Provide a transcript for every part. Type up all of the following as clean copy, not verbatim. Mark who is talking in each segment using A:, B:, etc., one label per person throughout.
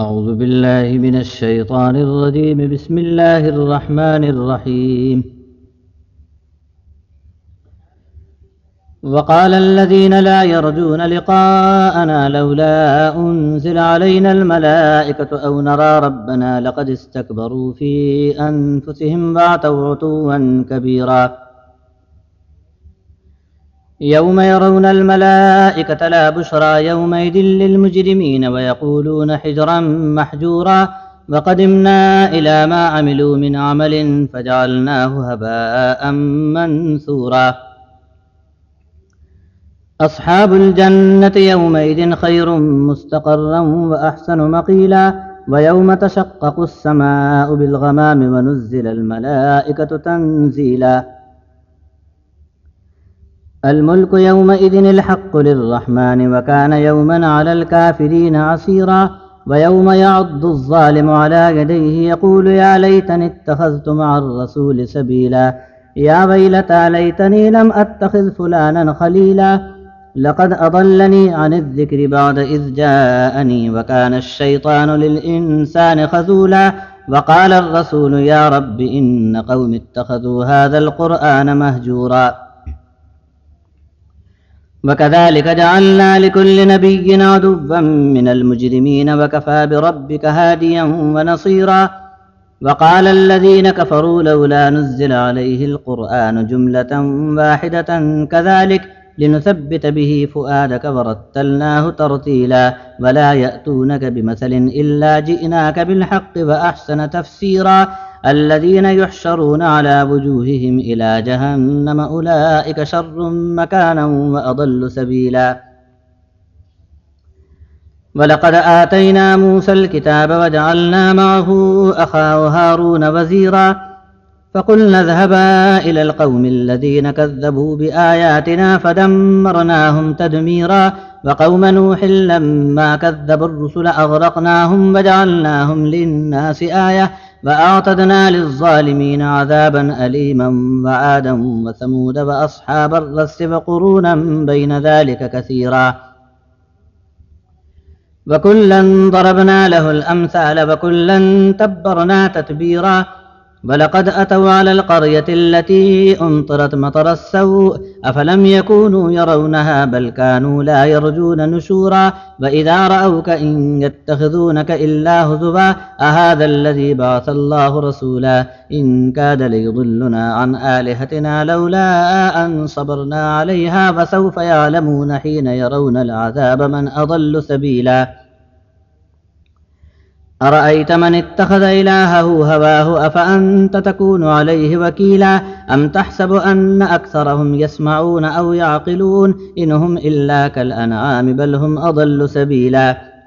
A: أعوذ بالله من الشيطان الرجيم. بسم الله الرحمن الرحيم. وقال الذين لا يرجون لقاءنا لولا أنزل علينا الملائكة أو نرى ربنا لقد استكبروا في أنفسهم وعتوا عتوا كبيرا. يوم يرون الملائكة لا بشرى يومئذ للمجرمين ويقولون حجرا محجورا وقدمنا إلى ما عملوا من عمل فجعلناه هباء منثورا. أصحاب الجنة يومئذ خير مستقرا وأحسن مقيلا. ويوم تشقق السماء بالغمام ونزل الملائكة تنزيلا. الملك يومئذ الحق للرحمن وكان يوما على الكافرين عسيرا. ويوم يعض الظالم على يديه يقول يا ليتني اتخذت مع الرسول سبيلا. يا ويلتى ليتني لم أتخذ فلانا خليلا. لقد أضلني عن الذكر بعد إذ جاءني وكان الشيطان للإنسان خذولا. وقال الرسول يا رب إن قوم اتخذوا هذا القرآن مهجورا. وكذلك جعلنا لكل نبي عدوا من المجرمين وكفى بربك هاديا ونصيرا. وقال الذين كفروا لولا نزل عليه القرآن جملة واحدة كذلك لنثبت به فؤادك ورتلناه ترتيلا. ولا يأتونك بمثل إلا جئناك بالحق وأحسن تفسيرا. الذين يحشرون على وجوههم إلى جهنم أولئك شر مكانا وأضل سبيلا. ولقد آتينا موسى الكتاب وجعلنا معه أخاه هارون وزيرا. فقلنا اذهبا إلى القوم الذين كذبوا بآياتنا فدمرناهم تدميرا. وقوم نوح لما كذبوا الرسل أغرقناهم وجعلناهم للناس آية وأعتدنا للظالمين عذابا أليما. وعادا وثمود وأصحاب الرس وقرونا بين ذلك كثيرا. وكلا ضربنا له الأمثال وكلا تبرنا تتبيرا. ولقد أتوا على القرية التي أمطرت مطر السوء أفلم يكونوا يرونها بل كانوا لا يرجون نشورا. وإذا رأوك إن يتخذونك إلا هزوا أهذا الذي بعث الله رسولا. إن كاد ليضلنا عن آلهتنا لولا أن صبرنا عليها فسوف يعلمون حين يرون العذاب من أضل سبيلا. أرأيت من اتخذ إلهه هواه أفأنت تكون عليه وكيلا. أم تحسب أن أكثرهم يسمعون أو يعقلون إنهم إلا كالأنعام بل هم أضل سبيلا.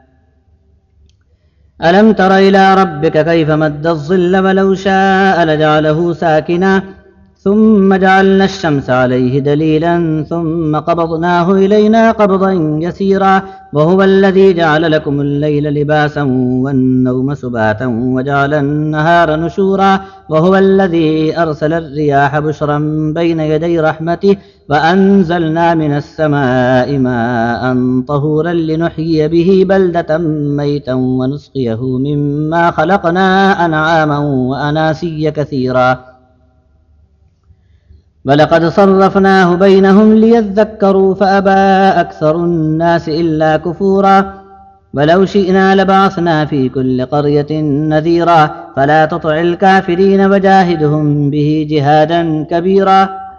A: ألم تر إلى ربك كيف مد الظل ولو شاء لجعله ساكنا ثم جعلنا الشمس عليه دليلا ثم قبضناه إلينا قبضا يسيرا. وهو الذي جعل لكم الليل لباسا والنوم سباتا وجعل النهار نشورا. وهو الذي أرسل الرياح بشرا بين يدي رحمته وأنزلنا من السماء ماء طهورا لنحيي به بلدة ميتا ونسقيه مما خلقنا أنعاما وأناسيا كثيرا. ولقد صرفناه بينهم ليذكروا فأبى أكثر الناس إلا كفورا. ولو شئنا لبعثنا في كل قرية نذيرا. فلا تطع الكافرين وجاهدهم به جهادا كبيرا.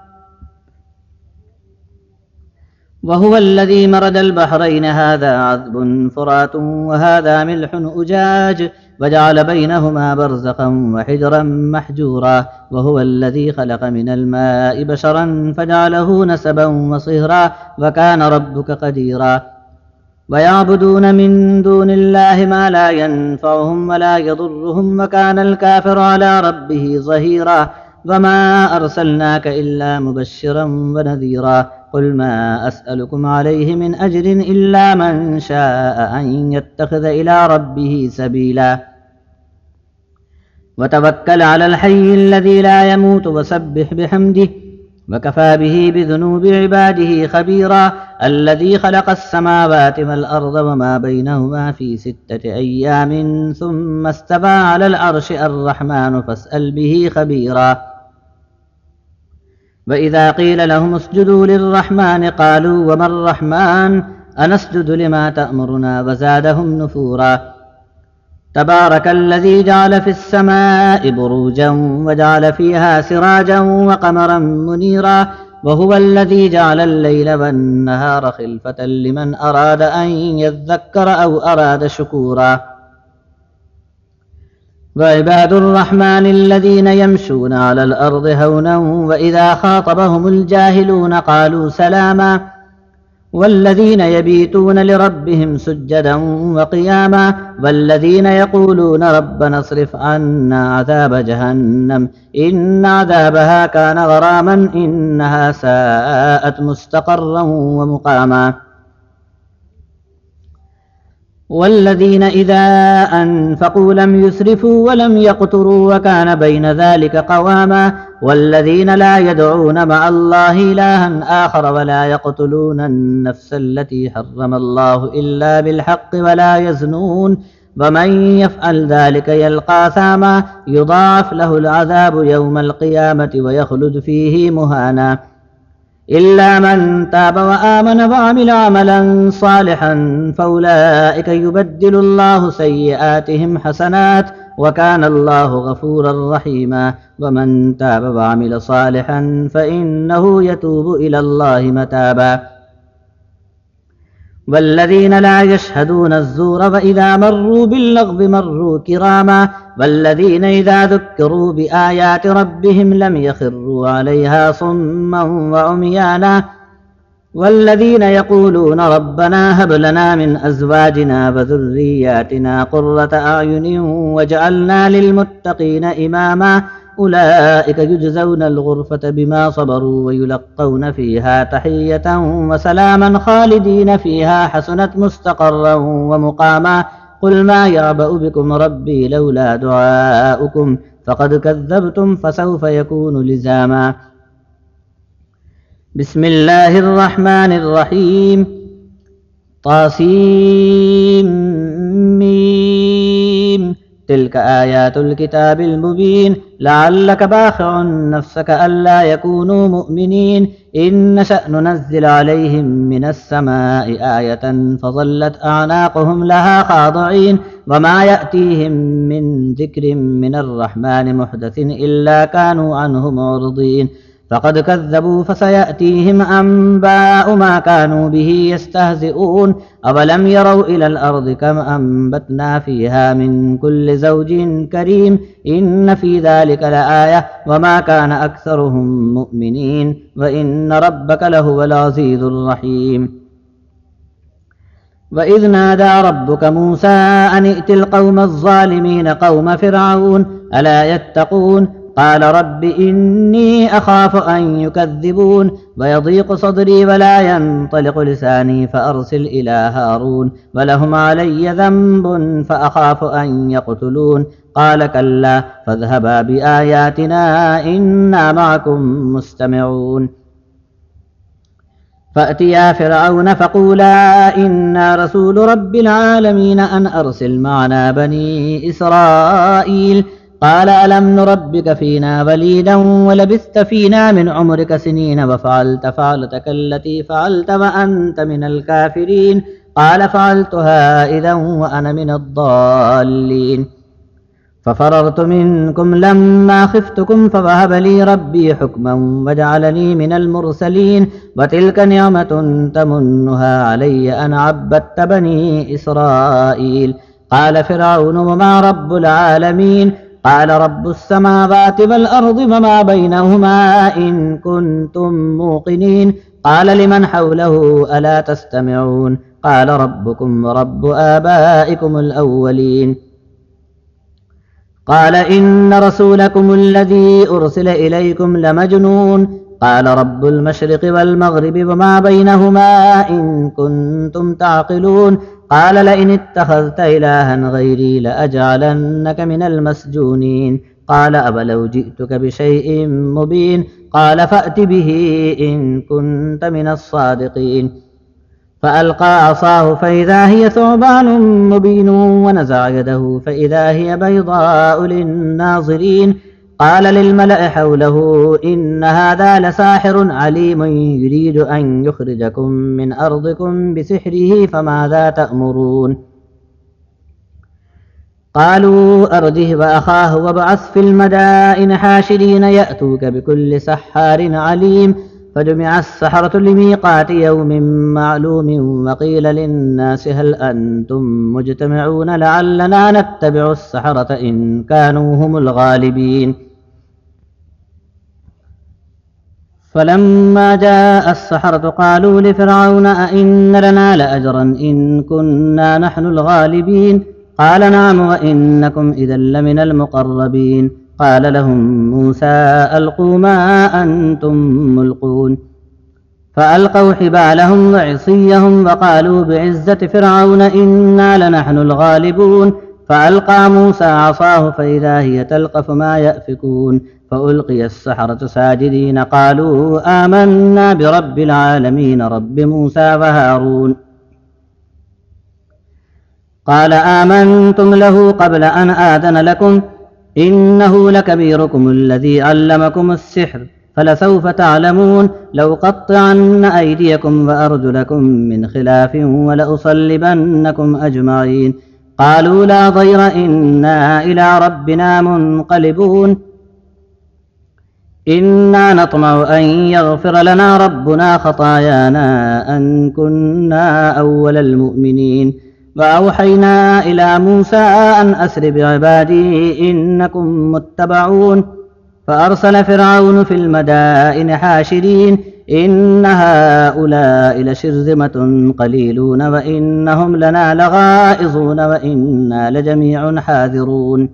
A: وهو الذي مرد البحرين هذا عذب فرات وهذا ملح أجاج وجعل بينهما برزخا وحجرا محجورا. وهو الذي خلق من الماء بشرا فجعله نسبا وصهرا وكان ربك قديرا. ويعبدون من دون الله ما لا ينفعهم ولا يضرهم وكان الكافر على ربه ظهيرا. وما أرسلناك إلا مبشرا ونذيرا. قل ما أسألكم عليه من أجر إلا من شاء أن يتخذ إلى ربه سبيلا. وتوكل على الحي الذي لا يموت وسبح بحمده وكفى به بذنوب عباده خبيرا الذي خلق السماوات والأرض وما بينهما في 6 أيام ثم استوى على العرش الرحمن فاسأل به خبيرا وإذا قيل لهم اسجدوا للرحمن قالوا وما الرحمن أنسجد لما تأمرنا وزادهم نفورا تبارك الذي جعل في السماء بروجا وجعل فيها سراجا وقمرا منيرا وهو الذي جعل الليل والنهار خلفة لمن أراد أن يذكر أو أراد شكورا وعباد الرحمن الذين يمشون على الأرض هونا وإذا خاطبهم الجاهلون قالوا سلاما والذين يبيتون لربهم سجدا وقياما والذين يقولون ربنا اصرف عنا عذاب جهنم إن عذابها كان غراما إنها ساءت مستقرا ومقاما والذين إذا أنفقوا لم يسرفوا ولم يقتروا وكان بين ذلك قواما والذين لا يدعون مع الله إلها آخر ولا يقتلون النفس التي حرم الله إلا بالحق ولا يزنون ومن يفعل ذلك يلقى ثاما يضاعف له العذاب يوم القيامة ويخلد فيه مهانا إلا من تاب وآمن وعمل عملا صالحا فأولئك يبدل الله سيئاتهم حسنات وكان الله غفورا رحيما ومن تاب وعمل صالحا فإنه يتوب إلى الله متابا والذين لا يشهدون الزور وإذا مروا باللغو مروا كراما والذين إذا ذكروا بآيات ربهم لم يخروا عليها صما وعميانا والذين يقولون ربنا هب لنا من أزواجنا وذرياتنا قرة أعين واجعلنا للمتقين إماما أولئك يجزون الغرفة بما صبروا ويلقون فيها تحية وسلاما خالدين فيها حسنت مستقرا ومقاما قل ما يعبأ بكم ربي لولا دعاؤكم فقد كذبتم فسوف يكون لزاما بسم الله الرحمن الرحيم طاسيم تلك آيات الكتاب المبين لعلك باخع نفسك ألا يكونوا مؤمنين إن نشأ ننزل عليهم من السماء آية فظلت أعناقهم لها خاضعين وما يأتيهم من ذكر من الرحمن محدث إلا كانوا عنه معرضين فقد كذبوا فسيأتيهم أنباء ما كانوا به يستهزئون أولم يروا إلى الأرض كم أنبتنا فيها من كل زوج كريم إن في ذلك لآية وما كان أكثرهم مؤمنين وإن ربك لهو العزيز الرحيم وإذ نادى ربك موسى أن ائت القوم الظالمين قوم فرعون ألا يتقون قال رب إني أخاف أن يكذبون ويضيق صدري ولا ينطلق لساني فأرسل إلى هارون ولهم علي ذنب فأخاف أن يقتلون قال كلا فاذهبا بآياتنا إنا معكم مستمعون فأتيا فرعون فقولا إنا رسول رب العالمين أن أرسل معنا بني إسرائيل قال ألم نربك فينا وليدا ولبثت فينا من عمرك سنين وفعلت فعلتك التي فعلت وأنت من الكافرين قال فعلتها إذا وأنا من الضالين ففررت منكم لما خفتكم فوهب لي ربي حكما وجعلني من المرسلين وتلك نعمة تمنها علي أن عبدت بني إسرائيل قال فرعون وما رب العالمين قال رب السماوات والأرض وما بينهما إن كنتم موقنين قال لمن حوله ألا تستمعون قال ربكم ورب آبائكم الأولين قال إن رسولكم الذي أرسل إليكم لمجنون قال رب المشرق والمغرب وما بينهما إن كنتم تعقلون قال لئن اتخذت إلها غيري لأجعلنك من المسجونين قال أولو جئتك بشيء مبين قال فأت به إن كنت من الصادقين فألقى عصاه فإذا هي ثعبان مبين ونزع يده فإذا هي بيضاء للناظرين قال للملأ حوله إن هذا لساحر عليم يريد أن يخرجكم من أرضكم بسحره فماذا تأمرون قالوا أرجه وأخاه وابعث في المدائن حاشرين يأتوك بكل سحار عليم فجمع السحرة لميقات يوم معلوم وقيل للناس هل أنتم مجتمعون لعلنا نتبع السحرة إن كانوا هم الغالبين فلما جاء السحرة قالوا لفرعون أئن لنا لأجرا إن كنا نحن الغالبين قال نعم وإنكم إذا لمن المقربين قال لهم موسى ألقوا ما أنتم ملقون فألقوا حبالهم وعصيهم وقالوا بعزة فرعون إنا لنحن الغالبون فألقى موسى عصاه فإذا هي تلقف ما يأفكون فألقي السحرة ساجدين قالوا آمنا برب العالمين رب موسى وهارون قال آمنتم له قبل أن آذن لكم إنه لكبيركم الذي علمكم السحر فلسوف تعلمون لأقطعن أيديكم وأرجلكم من خلاف ولأصلبنكم أجمعين قالوا لا ضير إنا إلى ربنا منقلبون إنا نطمع أن يغفر لنا ربنا خطايانا أن كنا أول المؤمنين وأوحينا إلى موسى أن أسر بعبادي إنكم متبعون فأرسل فرعون في المدائن حاشرين إن هؤلاء لشرذمة قليلون وإنهم لنا لغائظون وإنا لجميع حاذرون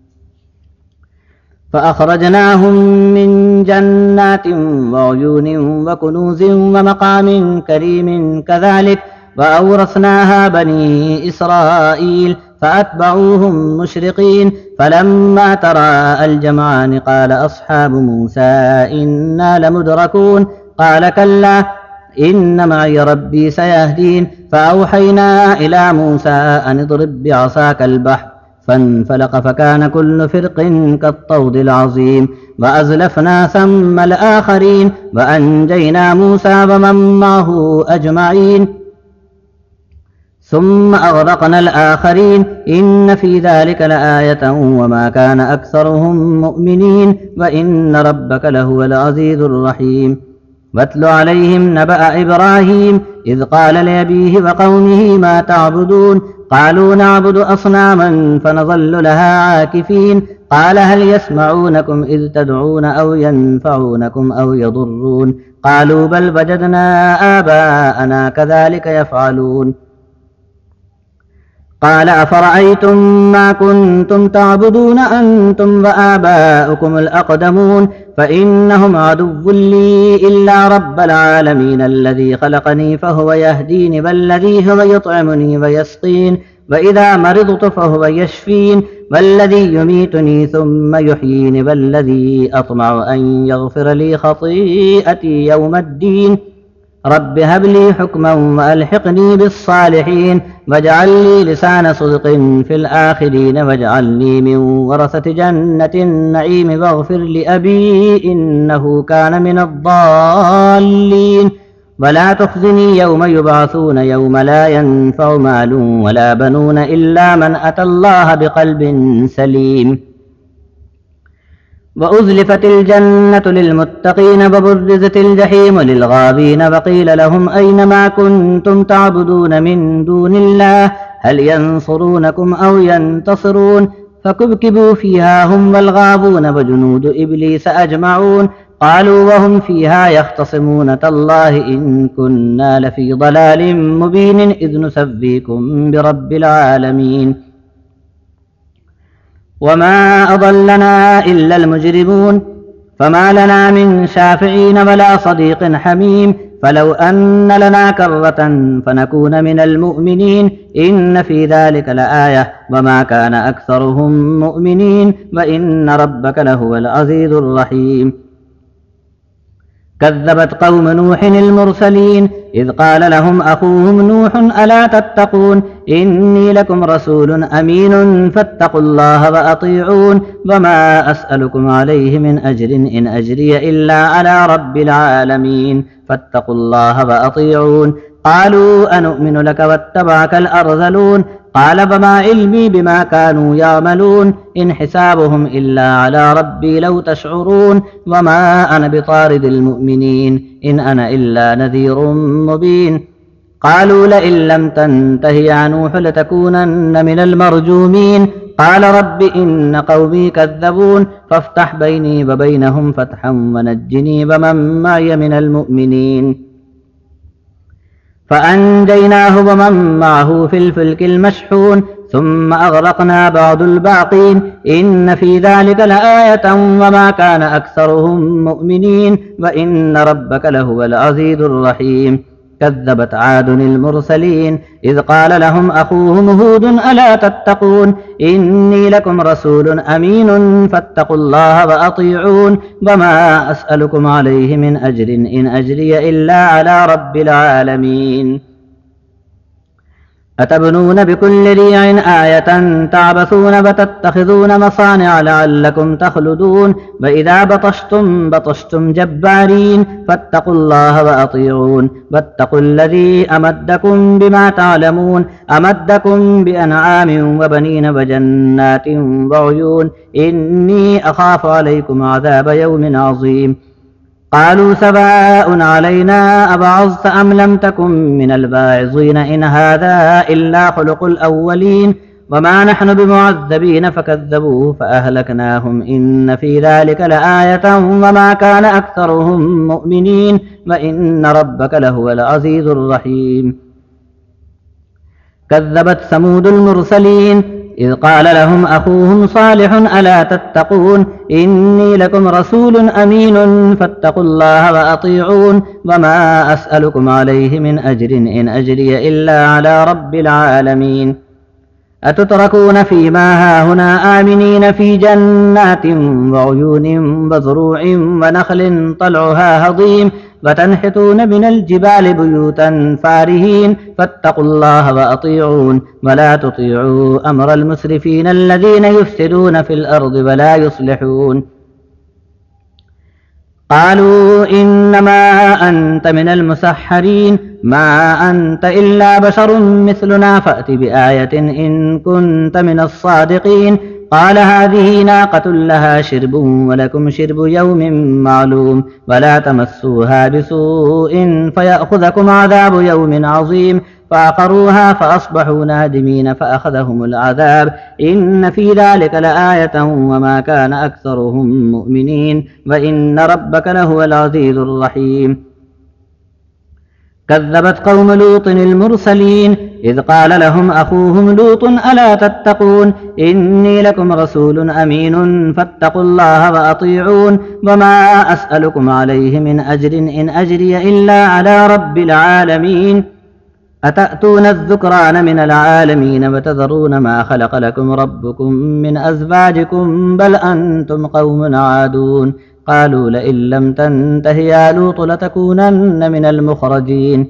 A: فأخرجناهم من جنات وعيون وكنوز ومقام كريم كذلك وأورثناها بني إسرائيل فأتبعوهم مشرقين فلما تراءى الجمعان قال أصحاب موسى إنا لمدركون قال كلا إن معي ربي سيهدين فأوحينا إلى موسى أن اضرب بعصاك البحر فانفلق فكان كل فرق كالطود العظيم وأزلفنا ثم الآخرين وأنجينا موسى ومن معه أجمعين ثم أغرقنا الآخرين إن في ذلك لآية وما كان أكثرهم مؤمنين وإن ربك لهو العزيز الرحيم واتل عليهم نبأ إبراهيم إذ قال لأبيه وقومه ما تعبدون قالوا نعبد أصناما فنظل لها عاكفين قال هل يسمعونكم إذ تدعون أو ينفعونكم أو يضرون قالوا بل وجدنا آباءنا كذلك يفعلون قال أفرأيتم ما كنتم تعبدون أنتم وآباؤكم الأقدمون فإنهم عدو لي إلا رب العالمين الذي خلقني فهو يهدين والذي هو يطعمني ويسقين وإذا مرضت فهو يشفين والذي يميتني ثم يحيين والذي أطمع أن يغفر لي خطيئتي يوم الدين رب هب لي حكما وألحقني بالصالحين واجعل لي لسان صدق في الآخرين واجعلني من ورثة جنة النعيم واغفر لأبي إنه كان من الضالين ولا تخزني يوم يبعثون يوم لا ينفع مال ولا بنون إلا من أتى الله بقلب سليم وأزلفت الجنة للمتقين وبرزت الجحيم للغابين وقيل لهم أين ما كنتم تعبدون من دون الله هل ينصرونكم أو ينتصرون فكبكبوا فيها هم والغابون وجنود إبليس أجمعون قالوا وهم فيها يختصمون تالله إن كنا لفي ضلال مبين إذ نسويكم برب العالمين وما أضلنا إلا المجرمون فما لنا من شافعين ولا صديق حميم فلو أن لنا كرة فنكون من المؤمنين إن في ذلك لآية وما كان أكثرهم مؤمنين وإن ربك لهو العزيز الرحيم كذبت قوم نوح المرسلين إذ قال لهم أخوهم نوح ألا تتقون إني لكم رسول أمين فاتقوا الله وأطيعون وما أسألكم عليه من أجر إن أجري إلا على رب العالمين فاتقوا الله وأطيعون قالوا أنؤمن لك واتبعك الأرذلون قال فما علمي بما كانوا يعملون إن حسابهم إلا على ربي لو تشعرون وما أنا بطارد المؤمنين إن أنا إلا نذير مبين قالوا لئن لم تنته يا نوح لتكونن من المرجومين قال رب إن قومي كذبون فافتح بيني وبينهم فتحا ونجني ومن معي من المؤمنين فأنجيناه ومن معه في الفلك المشحون ثم أغرقنا بعض الباقين إن في ذلك لآية وما كان أكثرهم مؤمنين وإن ربك لهو العزيز الرحيم كذبت عاد المرسلين إذ قال لهم أخوهم هود ألا تتقون إني لكم رسول أمين فاتقوا الله وأطيعون وما أسألكم عليه من أجر إن أجري إلا على رب العالمين أتبنون بكل ريع آية تعبثون وتتخذون مصانع لعلكم تخلدون وإذا بطشتم جبارين فاتقوا الله وأطيعون واتقوا الذي أمدكم بما تعلمون أمدكم بأنعام وبنين وجنات وعيون إني أخاف عليكم عذاب يوم عظيم قالوا سواء علينا أبعظت أم لم تكن من الباعظين إن هذا إلا خلق الأولين وما نحن بمعذبين فكذبوه فأهلكناهم إن في ذلك لآية وما كان أكثرهم مؤمنين وإن ربك لهو العزيز الرحيم كذبت ثمود المرسلين إذ قال لهم أخوهم صالح ألا تتقون إني لكم رسول أمين فاتقوا الله وأطيعون وما أسألكم عليه من أجر إن أجري إلا على رب العالمين أتتركون فيما هاهنا آمنين في جنات وعيون وزروع ونخل طلعها هضيم وتنحتون من الجبال بيوتا فارهين فاتقوا الله وأطيعون ولا تطيعوا أمر المسرفين الذين يفسدون في الأرض ولا يصلحون قالوا إنما أنت من المسحرين ما أنت إلا بشر مثلنا فأت بآية إن كنت من الصادقين قال هذه ناقة لها شرب ولكم شرب يوم معلوم ولا تمسوها بسوء فيأخذكم عذاب يوم عظيم فعقروها فأصبحوا نادمين فأخذهم العذاب إن في ذلك لآية وما كان أكثرهم مؤمنين وإن ربك لهو العزيز الرحيم كذبت قوم لوط المرسلين إذ قال لهم أخوهم لوط ألا تتقون إني لكم رسول أمين فاتقوا الله وأطيعون وما أسألكم عليه من أجر إن أجري إلا على رب العالمين أتأتون الذكران من العالمين وتذرون ما خلق لكم ربكم من أزواجكم بل أنتم قوم عادون قالوا لئن لم تنته يا لوط لتكونن من المخرجين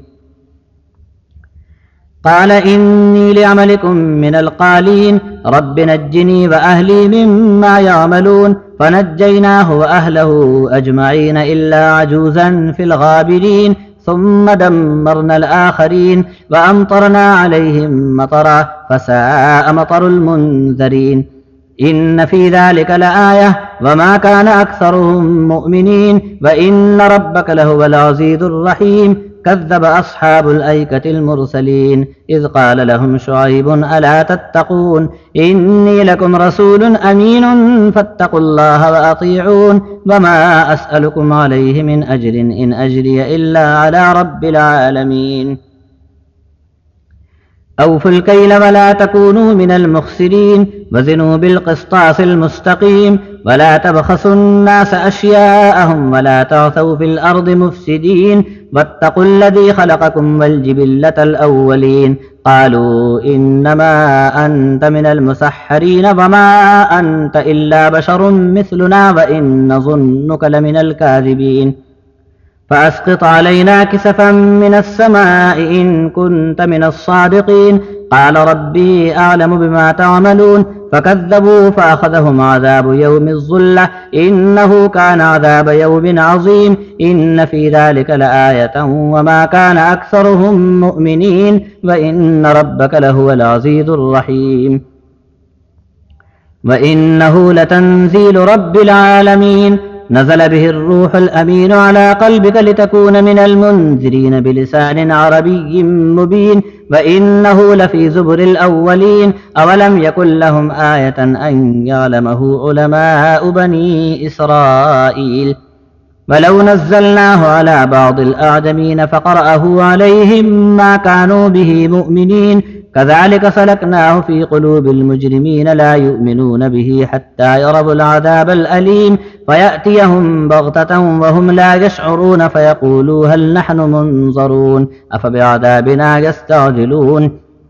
A: قال إني لعملكم من القالين رب نجني وأهلي مما يعملون فنجيناه وأهله أجمعين إلا عجوزا في الغابرين ثم دمرنا الآخرين وأمطرنا عليهم مطرا فساء مطر المنذرين إن في ذلك لآية وما كان أكثرهم مؤمنين وإن ربك لهو العزيز الرحيم كذب أصحاب الأيكة المرسلين إذ قال لهم شعيب ألا تتقون إني لكم رسول أمين فاتقوا الله وأطيعون وما أسألكم عليه من أجر إن أجري إلا على رب العالمين أوفوا الكيل ولا تكونوا من المخسرين وزنوا بالقسطاس المستقيم ولا تبخسوا الناس أشياءهم ولا تعثوا في الأرض مفسدين واتقوا الذي خلقكم والجبلة الأولين قالوا إنما أنت من المسحرين وما أنت إلا بشر مثلنا وإن نظنك لمن الكاذبين فأسقط علينا كسفا من السماء إن كنت من الصادقين قال ربي أعلم بما تعملون فكذبوا فأخذهم عذاب يوم الظلة إنه كان عذاب يوم عظيم إن في ذلك لآية وما كان أكثرهم مؤمنين وإن ربك لهو العزيز الرحيم وإنه لتنزيل رب العالمين نزل به الروح الأمين على قلبك لتكون من المنذرين بلسان عربي مبين وإنه لفي زبر الأولين أولم يكن لهم آية أن يعلمه علماء بني إسرائيل ولو نزلناه على بعض الأعجمين فقرأه عليهم ما كانوا به مؤمنين كذلك سلكناه في قلوب المجرمين لا يؤمنون به حتى يروا العذاب الأليم فيأتيهم بغتة وهم لا يشعرون فيقولوا هل نحن منظرون أفبعذابنا يستعجلون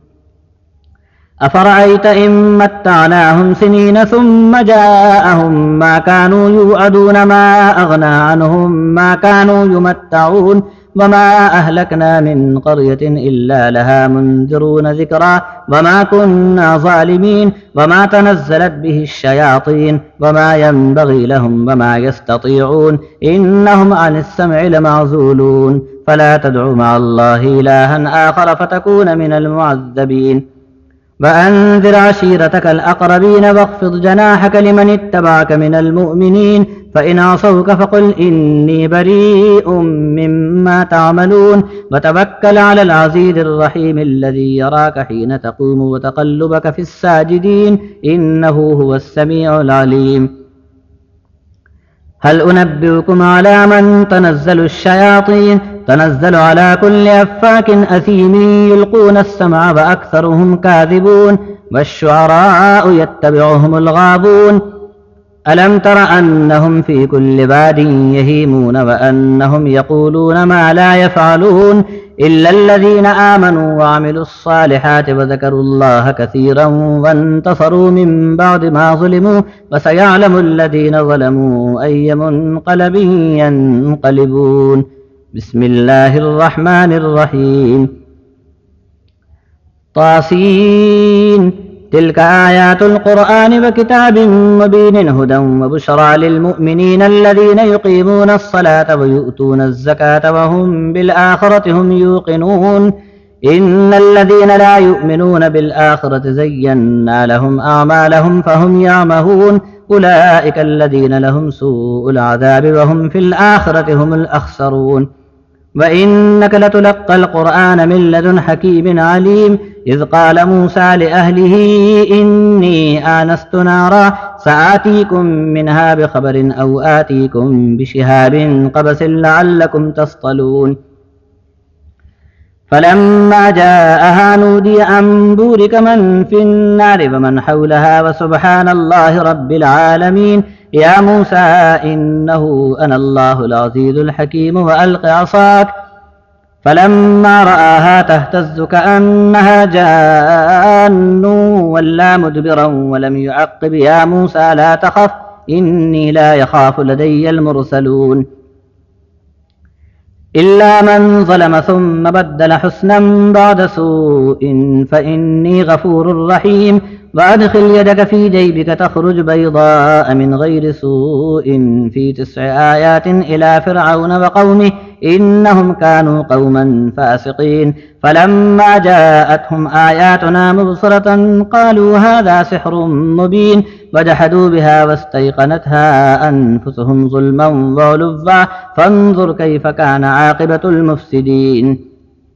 A: أفرأيت إن متعناهم سنين ثم جاءهم ما كانوا يوعدون ما أغنى عنهم ما كانوا يمتعون وما أهلكنا من قرية إلا لها منذرون ذكرى وما كنا ظالمين وما تنزلت به الشياطين وما ينبغي لهم وما يستطيعون إنهم عن السمع لمعزولون فلا تدع مع الله إلها آخر فتكون من المعذبين وأنذر عشيرتك الأقربين واخفض جناحك لمن اتبعك من المؤمنين فإن عصوك فقل إني بريء مما تعملون وتوكل على العزيز الرحيم الذي يراك حين تقوم وتقلبك في الساجدين إنه هو السميع العليم هل أنبئكم على من تنزل الشياطين تنزل على كل أفاك أثيم يلقون السمع وأكثرهم كاذبون والشعراء يتبعهم الغابون ألم تر أنهم في كل واد يهيمون وأنهم يقولون ما لا يفعلون إلا الذين آمنوا وعملوا الصالحات وذكروا الله كثيرا وانتصروا من بعد ما ظلموا وسيعلم الذين ظلموا أي منقلب ينقلبون بسم الله الرحمن الرحيم طاسين تلك آيات القرآن وكتاب مبين هدى وبشرى للمؤمنين الذين يقيمون الصلاة ويؤتون الزكاة وهم بالآخرة هم يوقنون إن الذين لا يؤمنون بالآخرة زينا لهم أعمالهم فهم يعمهون أولئك الذين لهم سوء العذاب وهم في الآخرة هم الأخسرون وإنك لتلقى القرآن من لدن حكيم عليم إذ قال موسى لأهله إني آنست نارا سآتيكم منها بخبر أو آتيكم بشهاب قبس لعلكم تصطلون فلما جاءها نودي أن بورك من في النار ومن حولها وسبحان الله رب العالمين يا موسى إنه أنا الله العزيز الحكيم وألق عصاك فلما رآها تهتز كأنها جان ولا مدبرا ولم يعقب يا موسى لا تخف إني لا يخاف لدي المرسلون إلا من ظلم ثم بدل حسنا بعد سوء فإني غفور رحيم وأدخل يدك في جيبك تخرج بيضاء من غير سوء في 9 آيات إلى فرعون وقومه إنهم كانوا قوما فاسقين فلما جاءتهم آياتنا مبصرة قالوا هذا سحر مبين وجحدوا بها واستيقنتها أنفسهم ظلما وعلوا فانظر كيف كان عاقبة المفسدين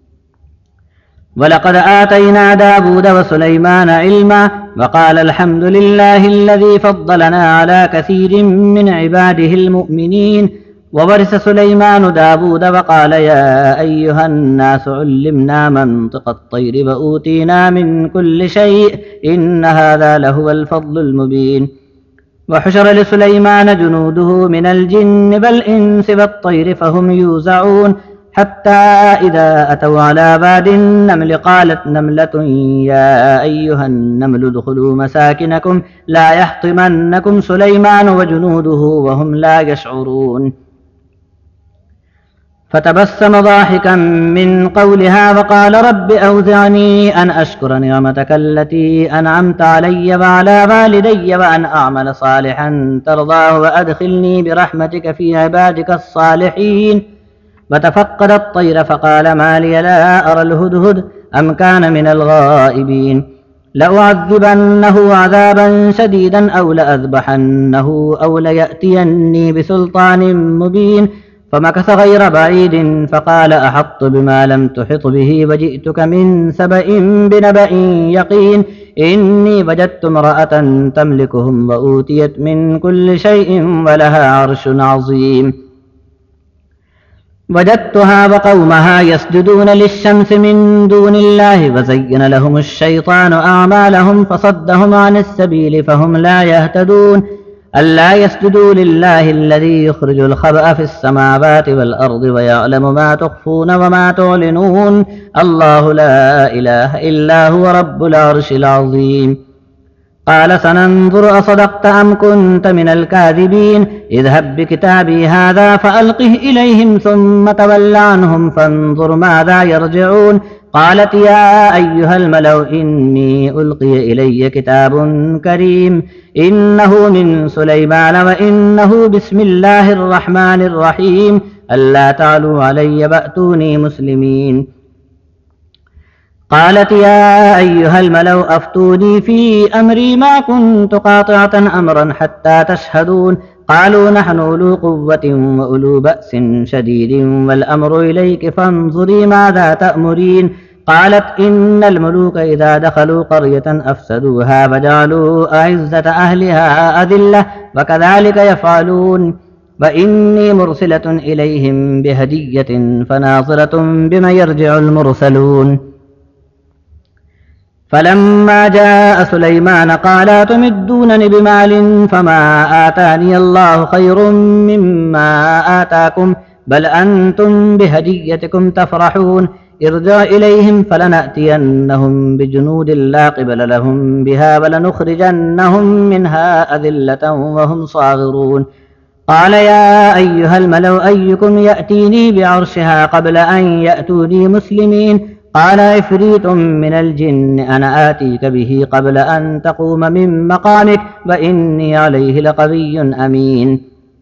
A: ولقد آتينا داود وسليمان علما وقال الحمد لله الذي فضلنا على كثير من عباده المؤمنين وورث سليمان داود وقال يا أيها الناس علمنا منطق الطير وأوتينا من كل شيء إن هذا لهو الفضل المبين وحشر لسليمان جنوده من الجن والإنس والطير فهم يوزعون حتى إذا أتوا على باد النمل قالت نملة يا أيها النمل ادخلوا مساكنكم لا يحطمنكم سليمان وجنوده وهم لا يشعرون فتبسم ضاحكا من قولها وقال رب أوزعني أن أشكر نعمتك التي أنعمت علي وعلى والدي وأن أعمل صالحا ترضاه وأدخلني برحمتك في عبادك الصالحين وتفقد الطير فقال ما لي لا أرى الهدهد أم كان من الغائبين لأعذبنه عذابا شديدا أو لأذبحنه أو ليأتيني بسلطان مبين فمكث غير بعيد فقال أحطت بما لم تحط به وجئتك من سبأ بنبأ يقين إني وجدت امرأة تملكهم وأوتيت من كل شيء ولها عرش عظيم وجدتها وقومها يسجدون للشمس من دون الله وزين لهم الشيطان أعمالهم فصدهم عن السبيل فهم لا يهتدون ألا يسجدوا لله الذي يخرج الخبأ في السماوات والأرض ويعلم ما تخفون وما تعلنون الله لا إله إلا هو رب العرش العظيم قال سننظر أصدقت أم كنت من الكاذبين اذهب بكتابي هذا فألقه إليهم ثم تول عنهم فانظر ماذا يرجعون قالت يا أيها الملأ إني ألقي إلي كتاب كريم إنه من سليمان وإنه بسم الله الرحمن الرحيم ألا تعلوا علي وأتوني مسلمين قالت يا أيها الملأ أفتوني في أمري ما كنت قاطعة أمرا حتى تشهدون قالوا نحن أولو قوة وأولو بأس شديد والأمر إليك فانظري ماذا تأمرين قالت إن الملوك إذا دخلوا قرية أفسدوها وجعلوا أعزة أهلها أذلة وكذلك يفعلون وإني مرسلة إليهم بهدية فناظرة بما يرجع المرسلون فلما جاء سليمان قال أتمدونني بمال فما آتاني الله خير مما آتاكم بل أنتم بهديتكم تفرحون ارجع إليهم فلنأتينهم بجنود لا قبل لهم بها ولنخرجنهم منها أذلة وهم صاغرون قال يا أيها الملأ أيكم يأتيني بعرشها قبل أن يأتوني مسلمين قال عفريت من الجن أنا آتيك به قبل أن تقوم من مقامك وإني عليه لقوي أمين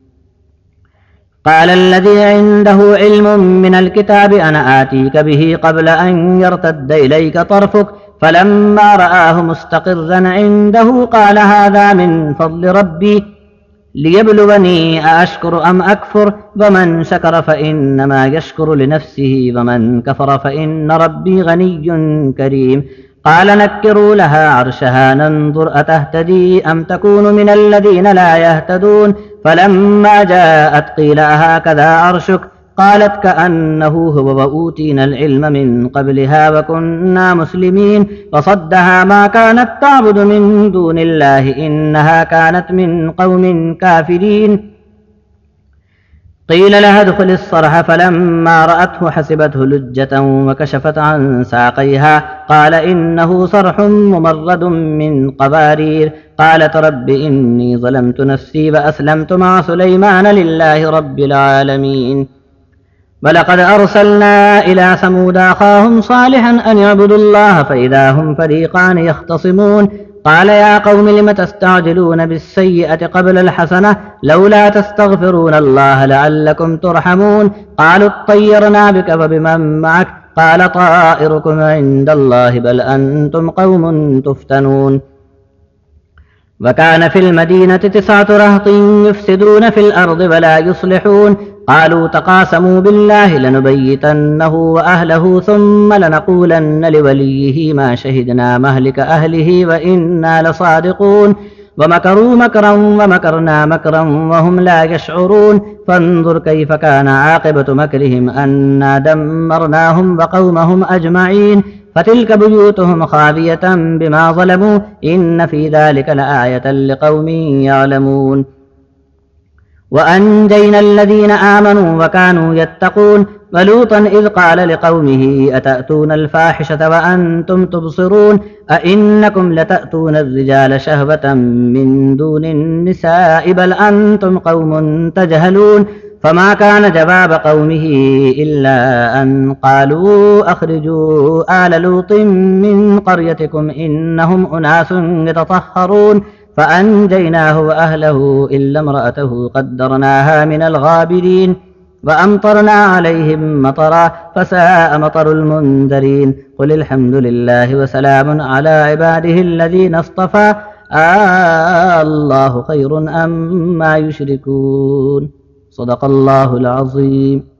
A: قال الذي عنده علم من الكتاب أنا آتيك به قبل أن يرتد إليك طرفك فلما رآه مستقرا عنده قال هذا من فضل ربي ليبلوني أأشكر أم أكفر ومن شكر فإنما يشكر لنفسه ومن كفر فإن ربي غني كريم قال نكروا لها عرشها ننظر أتهتدي أم تكون من الذين لا يهتدون فلما جاءت قيل أهكذا عرشك قالت كأنه هو وأوتينا العلم من قبلها وكنا مسلمين فصدها ما كانت تعبد من دون الله إنها كانت من قوم كافرين قيل لها ادخل الصرح فلما رأته حسبته لجة وكشفت عن ساقيها قال إنه صرح ممرد من قوارير قالت رب إني ظلمت نفسي وأسلمت مع سليمان لله رب العالمين ولقد أرسلنا إلى ثمود أخاهم صالحا أن يعبدوا الله فإذا هم فريقان يختصمون قال يا قوم لم تستعجلون بالسيئة قبل الحسنة لولا تستغفرون الله لعلكم ترحمون قالوا اطيرنا بك وبمن معك قال طائركم عند الله بل أنتم قوم تفتنون وكان في المدينة 9 رهط يفسدون في الأرض ولا يصلحون قالوا تقاسموا بالله لنبيتنه وأهله ثم لنقولن لوليه ما شهدنا مهلك أهله وإنا لصادقون ومكروا مكرا ومكرنا مكرا وهم لا يشعرون فانظر كيف كان عاقبة مكرهم أنا دمرناهم وقومهم أجمعين فتلك بيوتهم خاوية بما ظلموا إن في ذلك لآية لقوم يعلمون وأنجينا الذين آمنوا وكانوا يتقون ولوطا إذ قال لقومه أتأتون الفاحشة وأنتم تبصرون أئنكم لتأتون الرجال شهوة من دون النساء بل أنتم قوم تجهلون فما كان جواب قومه إلا أن قالوا أخرجوا آل لوط من قريتكم إنهم أناس يتطهرون فأنجيناه وأهله إلا امرأته قدرناها من الغابرين وأمطرنا عليهم مطرا فساء مطر المنذرين قل الحمد لله وسلام على عباده الذين اصطفى الله خير أم ما يشركون صدق الله العظيم.